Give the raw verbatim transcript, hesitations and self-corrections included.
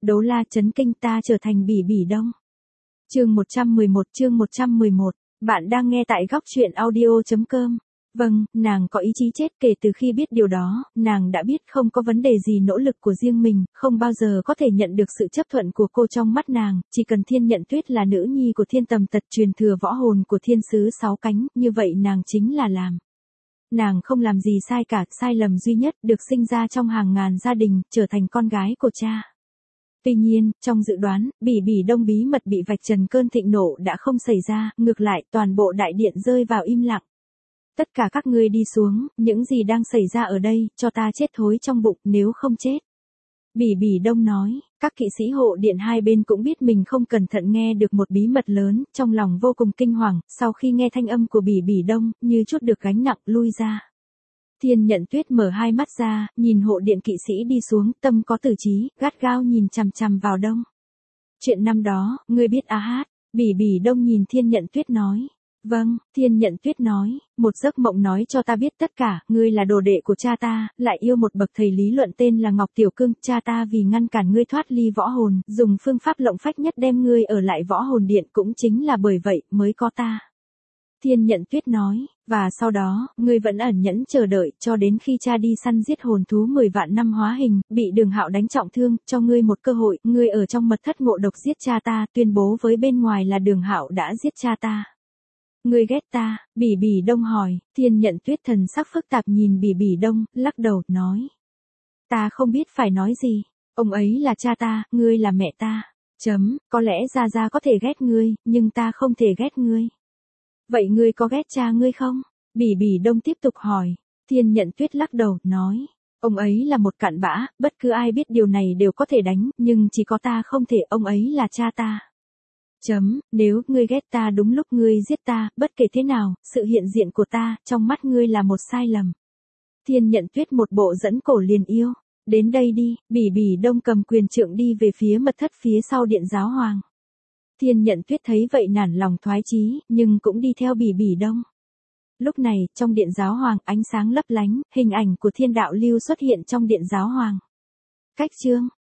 Đấu la chấn kinh ta trở thành Bỉ Bỉ Đông. Chương một trăm mười một chương một trăm mười một, bạn đang nghe tại góc truyện audio chấm com. Vâng, nàng có ý chí chết kể từ khi biết điều đó, nàng đã biết không có vấn đề gì nỗ lực của riêng mình, không bao giờ có thể nhận được sự chấp thuận của cô trong mắt nàng, chỉ cần Thiên Nhận Tuyết là nữ nhi của Thiên Tầm Tật truyền thừa võ hồn của Thiên Sứ Sáu Cánh, như vậy nàng chính là làm. Nàng không làm gì sai cả, sai lầm duy nhất được sinh ra trong hàng ngàn gia đình, trở thành con gái của cha. Tuy nhiên, trong dự đoán, Bỉ Bỉ Đông bí mật bị vạch trần cơn thịnh nộ đã không xảy ra, ngược lại toàn bộ đại điện rơi vào im lặng. Tất cả các ngươi đi xuống, những gì đang xảy ra ở đây, cho ta chết thối trong bụng nếu không chết. Bỉ Bỉ Đông nói, các kỵ sĩ hộ điện hai bên cũng biết mình không cẩn thận nghe được một bí mật lớn, trong lòng vô cùng kinh hoàng, sau khi nghe thanh âm của Bỉ Bỉ Đông, như chút được gánh nặng lui ra. Thiên Nhận Tuyết mở hai mắt ra, nhìn hộ điện kỵ sĩ đi xuống, tâm có tử trí, gắt gao nhìn chằm chằm vào Đông. Chuyện năm đó, ngươi biết a hát, Bỉ Bỉ Đông nhìn Thiên Nhận Tuyết nói. Vâng, Thiên Nhận Tuyết nói, một giấc mộng nói cho ta biết tất cả, ngươi là đồ đệ của cha ta, lại yêu một bậc thầy lý luận tên là Ngọc Tiểu Cương, cha ta vì ngăn cản ngươi thoát ly võ hồn, dùng phương pháp lộng phách nhất đem ngươi ở lại võ hồn điện, cũng chính là bởi vậy mới có ta. Thiên Nhận Tuyết nói, và sau đó, ngươi vẫn ẩn nhẫn chờ đợi, cho đến khi cha đi săn giết hồn thú mười vạn năm hóa hình, bị Đường Hạo đánh trọng thương, cho ngươi một cơ hội, ngươi ở trong mật thất ngộ độc giết cha ta, tuyên bố với bên ngoài là Đường Hạo đã giết cha ta. Ngươi ghét ta, Bỉ Bỉ Đông hỏi, Thiên Nhận Tuyết thần sắc phức tạp nhìn Bỉ Bỉ Đông, lắc đầu, nói. Ta không biết phải nói gì, ông ấy là cha ta, ngươi là mẹ ta, chấm, có lẽ Gia Gia có thể ghét ngươi, nhưng ta không thể ghét ngươi. Vậy ngươi có ghét cha ngươi không? Bỉ Bỉ Đông tiếp tục hỏi, Thiên Nhận Tuyết lắc đầu, nói. Ông ấy là một cặn bã, bất cứ ai biết điều này đều có thể đánh, nhưng chỉ có ta không thể, ông ấy là cha ta. Chấm, nếu ngươi ghét ta đúng lúc ngươi giết ta, bất kể thế nào, sự hiện diện của ta, trong mắt ngươi là một sai lầm. Thiên Nhận Tuyết một bộ dẫn cổ liền yêu. Đến đây đi, Bỉ Bỉ Đông cầm quyền trượng đi về phía mật thất phía sau điện giáo hoàng. Thiên Nhận Tuyết thấy vậy nản lòng thoái chí, nhưng cũng đi theo Bỉ Bỉ Đông. Lúc này, trong điện giáo hoàng, ánh sáng lấp lánh, hình ảnh của Thiên Đạo Lưu xuất hiện trong điện giáo hoàng. Cách chương,